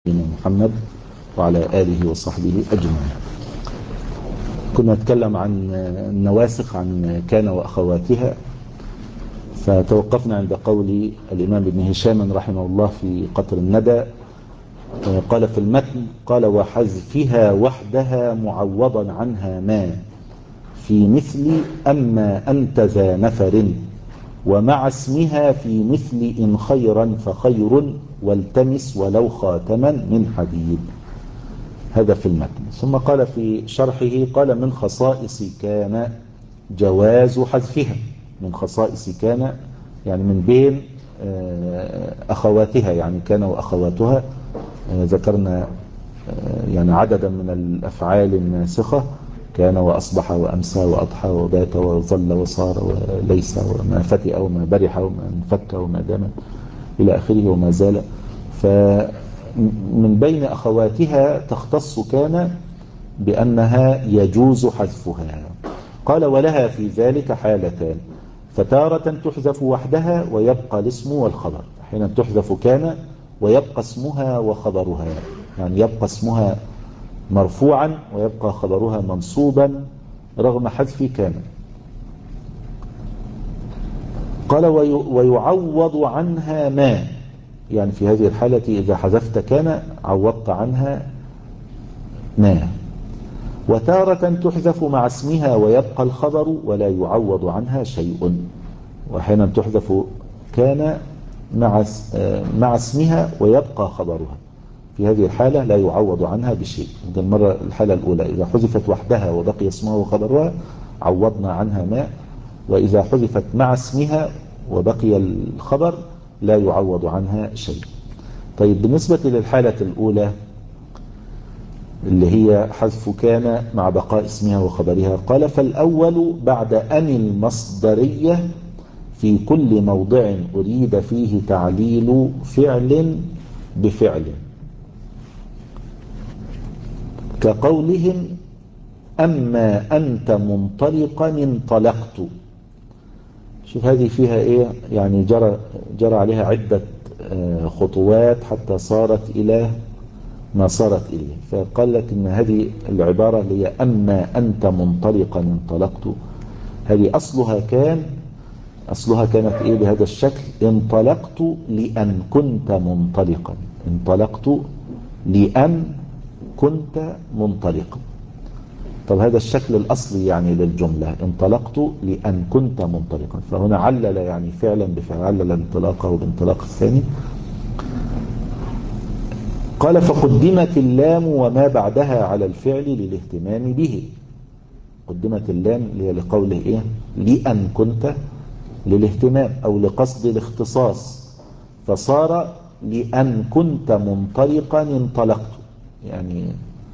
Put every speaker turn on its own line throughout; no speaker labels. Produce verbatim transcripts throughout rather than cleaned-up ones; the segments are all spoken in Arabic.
محمد وعلى آله وصحبه أجمعين. كنا نتكلم عن النواسخ، عن كان وأخواتها، فتوقفنا عند قول الإمام ابن هشام رحمه الله في قطر الندى. قال في المتن: قال وحذفها وحدها معوضا عنها ما في مثل أما أنت ذا نفر، ومع اسمها في مثل إن خيرا فخير، والتمس ولو خاتما من حديد. هذا في المتن. ثم قال في شرحه: قال من خصائص كان جواز حذفها. من خصائص كان يعني من بين أخواتها، يعني كان وأخواتها. ذكرنا يعني عددا من الأفعال الناسخة: كان وأصبح وأمسى وأضحى وبات وظل وصار وليس وما فتئ وما برح وما انفك وما دام إلى آخره وما زال. فمن بين أخواتها تختص كان بأنها يجوز حذفها. قال: ولها في ذلك حالتان: فتارة تحذف وحدها ويبقى الاسم والخبر. حين تحذف كان ويبقى اسمها وخبرها، يعني يبقى اسمها مرفوعا ويبقى خبرها منصوبا رغم حذف كان. قال: ويعوض عنها ما، يعني في هذه الحالة إذا حذفت كان عوضت عنها ما. وتارة تحذف مع اسمها ويبقى الخبر ولا يعوض عنها شيء. وحين تحذف كان مع مع اسمها ويبقى خبرها، في هذه الحالة لا يعوض عنها بشيء. المرة الحالة الأولى إذا حذفت وحدها وبقي اسمها وخبرها عوضنا عنها ما، وإذا حذفت مع اسمها وبقي الخبر لا يعوض عنها شيء. طيب، بالنسبة للحالة الأولى اللي هي حذف كان مع بقاء اسمها وخبرها، قال: فالأول بعد أن المصدرية في كل موضع أريد فيه تعليل فعل بفعل، كقولهم أما أنت منطلقا انطلقت. شوف هذه فيها إيه، يعني جرى, جرى عليها عدة خطوات حتى صارت إلى ما صارت إليه. فقال لك إن هذه العبارة اللي هي أما أنت منطلقا انطلقت، هذه أصلها كان أصلها كانت إيه بهذا الشكل: انطلقت لأن كنت منطلقا. انطلقت لأن كنت منطلقا. طب هذا الشكل الأصلي يعني للجملة: انطلقت لأن كنت منطلقا. فهنا علل يعني فعلا بفعل، علل انطلاقه بانطلاق الثاني. قال: فقدمت اللام وما بعدها على الفعل للاهتمام به. قدمت اللام اللي هي لقوله إيه لأن كنت، للاهتمام أو لقصد الاختصاص، فصار لأن كنت منطلقا انطلقت. يعني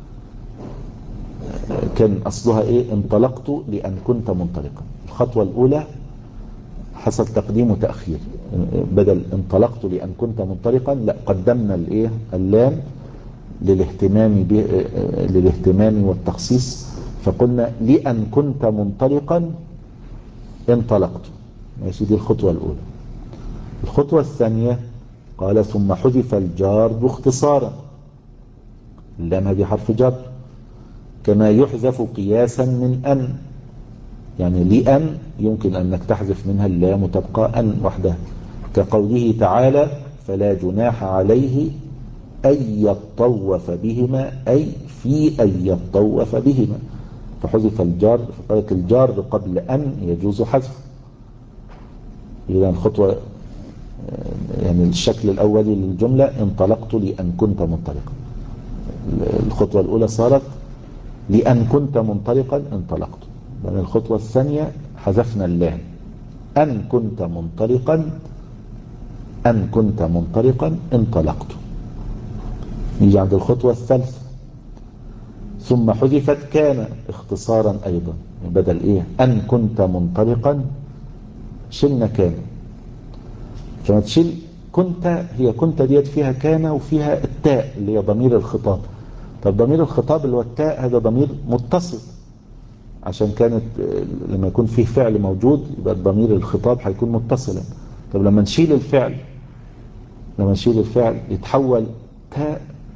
كان أصلها إيه انطلقت لأن كنت منطلقا. الخطوة الأولى حصل تقديم وتأخير، بدل انطلقت لأن كنت منطلقا لا قدمنا الإيه اللام للاهتمام ب... للاهتمام والتخصيص، فقلنا لأن كنت منطلقا انطلقت. ماشي، دي الخطوة الأولى. الخطوة الثانية قال: ثم حذف الجار اختصارا. اللام هذه حرف جر، كما يحذف قياسا من أن. يعني لأن يمكن أنك تحذف منها اللام وتبقى أن وحدها، كقوله تعالى: فلا جناح عليه أن يطوف بهما، أي في أن يطوف بهما. فحذف الجار، فقالت الجار قبل أن يجوز حذف. إذا الخطوة يعني الشكل الأولي للجملة: انطلقت لأن كنت منطلقا. الخطوة الأولى صارت لأن كنت منطلقا انطلقت. بل الخطوة الثانية حذفنا اللام: أن كنت منطلقا أن كنت منطلقا انطلقت. نيجي عند الخطوة الثالثة: ثم حذفت كان اختصارا أيضا، بدل إيه أن كنت منطلقا شلنا كان. فما تشيل كنت، هي كنت ديت فيها كان وفيها التاء اللي هي ضمير الخطاب. طب ضمير الخطاب اللي هو التاء هذا ضمير متصل، عشان كانت لما يكون فيه فعل موجود يبقى ضمير الخطاب هيكون متصلا. طب لما نشيل الفعل لما نشيل الفعل يتحول تاء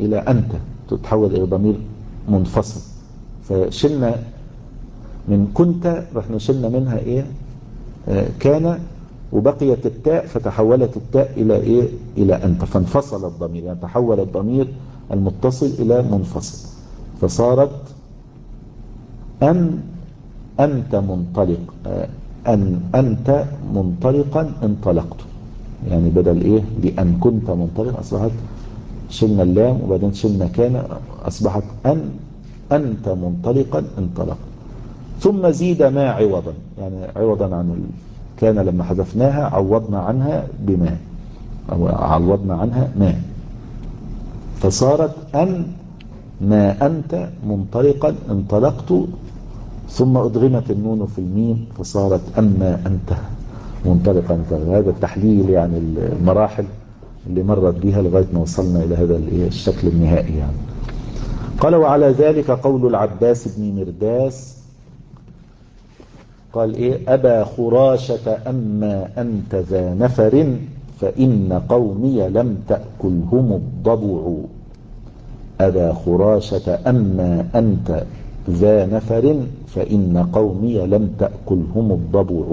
إلى أنت، تتحول إلى ضمير منفصل. فشلنا من كنت، رحنا شلنا منها إيه آه كان، وبقيت التاء فتحولت التاء إلى إيه إلى أنت، فانفصل الضمير، يعني تحول الضمير المتصل إلى منفصل، فصارت أن أنت منطلق، آه أن أنت منطلقا انطلقت، يعني بدل إيه لأن كنت منطلق أصبحت شلنا اللام وبعدين شلنا كان، أصبحت أن أنت منطلقا انطلقت. ثم زيد ما عوضا، يعني عوضا عن ال... كان لما حذفناها عوضنا عنها بما، أو عوضنا عنها ما، فصارت أن ما أنت منطلقا انطلقت، ثم أدغمت النون في الميم فصارت أما أنت منطلقا انطلقت. هذا التحليل يعني المراحل اللي مرت بها لغاية ما وصلنا إلى هذا الشكل النهائي يعني. قال وعلى ذلك قول العباس بن مرداس قال إيه أبا خراشة أما أنت ذا نفر فإن قومي لم تأكلهم الضبع. أبا خراشة أما أنت ذا نفر فإن قومي لم تأكلهم الضبع.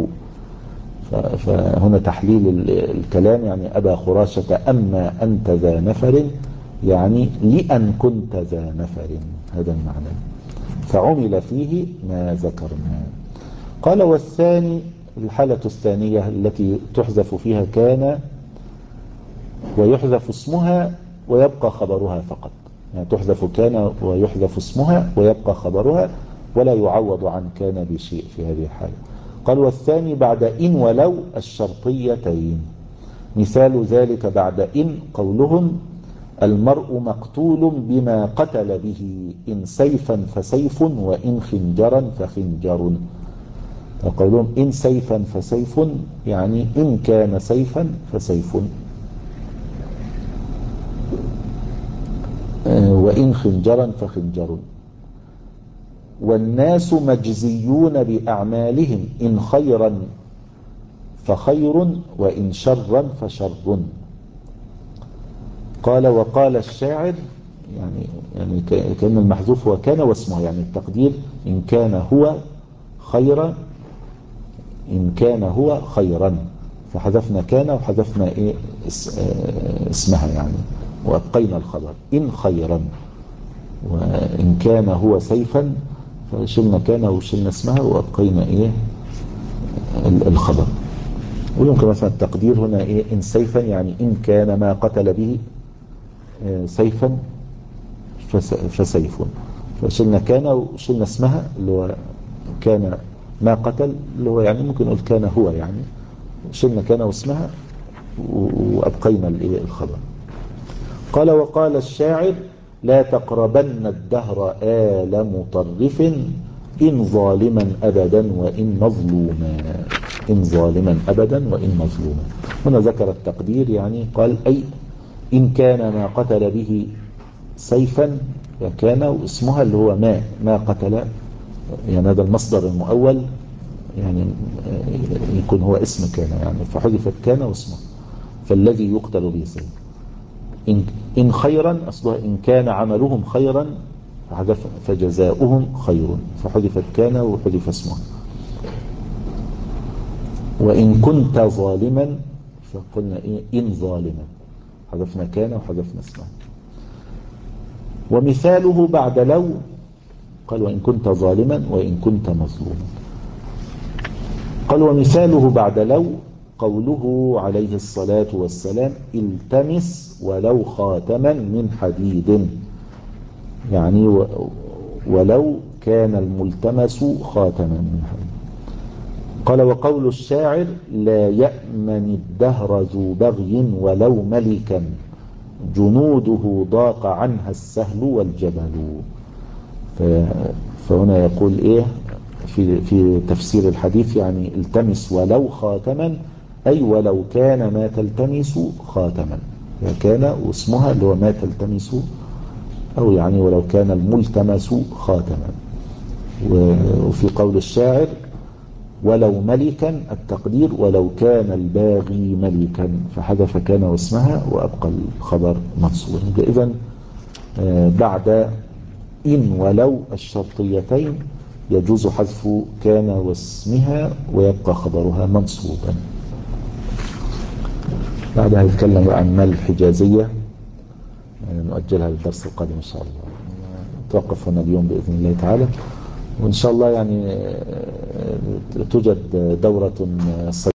فهنا تحليل الكلام، يعني أبا خراشة أما أنت ذا نفر يعني لأن كنت ذا نفر، هذا المعنى، فعمل فيه ما ذكرنا. قال والثاني الحالة الثانية التي تحذف فيها كان ويحذف اسمها ويبقى خبرها فقط، يعني تحذف كان ويحذف اسمها ويبقى خبرها ولا يعوض عن كان بشيء في هذه الحالة. قال والثاني بعد إن ولو الشرطيتين، مثال ذلك بعد إن قولهم المرء مقتول بما قتل به إن سيفا فسيف وإن خنجرا فخنجر. وقولهم إن سيفا فسيف يعني إن كان سيفا فسيف، وإن خنجرا فخنجر. والناس مجزيون بأعمالهم إن خيرا فخير وإن شرا فشر. قال وقال الشاعر، يعني يعني كأن المحذوف هو كان واسمه، يعني التقدير إن كان هو خيرا، إن كان هو خيرا، فحذفنا كان وحذفنا إيه اسمها يعني وأبقينا الخبر إن خيرا. وإن كان هو سيفا فشلنا كان وشلنا اسمها وأبقينا إيه الخبر. ويمكن مثلا التقدير هنا إيه إن سيفا يعني إن كان ما قتل به سيفا فسيف، فشلنا كان وشلنا اسمها اللي هو كان ما قتل، اللي هو يعني ممكن نقول كان هو، يعني شلنا كان واسمها وأبقينا الخبر. قال وقال الشاعر لا تقربن الدهر آل مطرف إن ظالما أبدا وإن مظلوما، إن ظالما أبدا وإن مظلوما. هنا ذكر التقدير، يعني قال أي إن كان ما قتل به سيفا فكان واسمها اللي هو ما ما قتل، يعني هذا المصدر المؤول يعني يكون هو اسم كان، يعني فحذفت كان واسمه، فالذي يقتل به سيف. إن, إن خيرا أصلها إن كان عملهم خيرا فحذف فجزاؤهم خير، فحذفت كان وحذف اسمه. وإن كنت ظالما فقلنا إيه إن ظالما، حذفنا كان وحذفنا اسمه. ومثاله بعد لو قال وإن كنت ظالما وإن كنت مظلوما. قال ومثاله بعد لو قوله عليه الصلاة والسلام التمس ولو خاتما من حديد، يعني ولو كان الملتمس خاتما من حديد. قال وقول الشاعر لا يأمن الدهر ذو بغي ولو ملكا جنوده ضاق عنها السهل والجبل. فهنا يقول ايه في في تفسير الحديث يعني التمس ولو خاتما أي ولو كان ما تلتمس خاتما، كان واسمها اللي هو ما تلتمس، أو يعني ولو كان الملتمس خاتما. وفي قول الشاعر ولو ملكا التقدير ولو كان الباغي ملكا، فحذف كان واسمها وأبقى الخبر منصوبا. إذن بعد إن ولو الشرطيتين يجوز حذف كان واسمها ويبقى خبرها منصوبا. بعدها يتكلم بقى عن مال الحجازية، يعني نؤجلها للدرس القادم إن شاء الله. نتوقف هنا اليوم بإذن الله تعالى، وإن شاء الله يعني توجد دورة